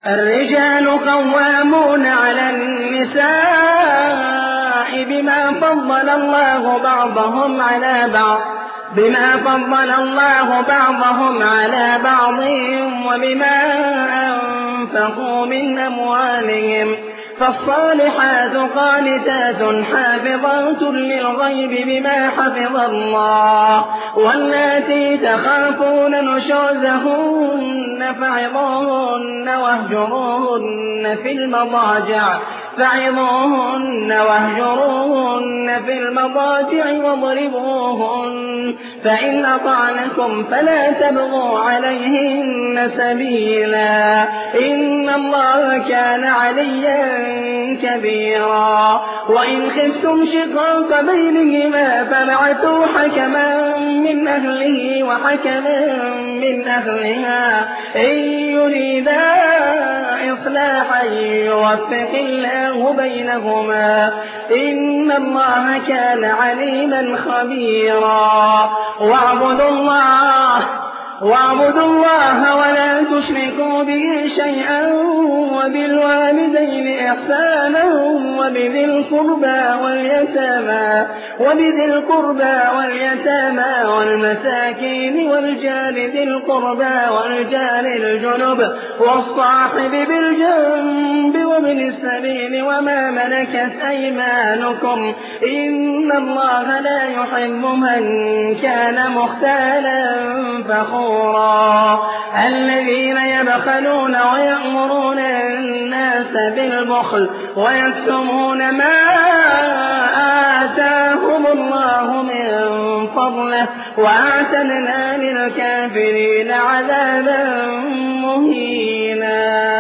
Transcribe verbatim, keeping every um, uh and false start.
الرجال قوامون على النساء بما فضل الله بعضهم على بعض بما فضل الله بعضهم على بعض وبما أنفقوا من أموالهم فالصالحات قانتات حافظات للغيب بما حفظ الله واللاتي تخافون نشوزهن فعظوهن واهجروهن في المضاجع فعظوهن واهجروهن في المضاجع واضربوهن فإن أطعنكم فلا تبغوا عليهن سبيلا إن الله كان عليا كبيرا وإن خفتم شقاق بينهما فابعثوا حكما من أهله وحكما من أهلها إن يريدا إصلاحا يوفق الله بينهما إن الله كان عليما خبيرا واعبدوا الله واعبدوا الله ولا تشركوا به شيئا وبالوالدين إحسانا وبذي القربى واليتامى وبذي القربى واليتامى والمساكين والجار ذي القربى والجار الجنب والصاحب بالجنب وابن السبيل وما ملكت أيمانكم إن الله لا يحب من كان مختالا فخورا الذين يبخلون ويأمرون الناس بالبخل ويكتمون ما آتاهم الله من فضله وأعتدنا للكافرين عذابا مهينا.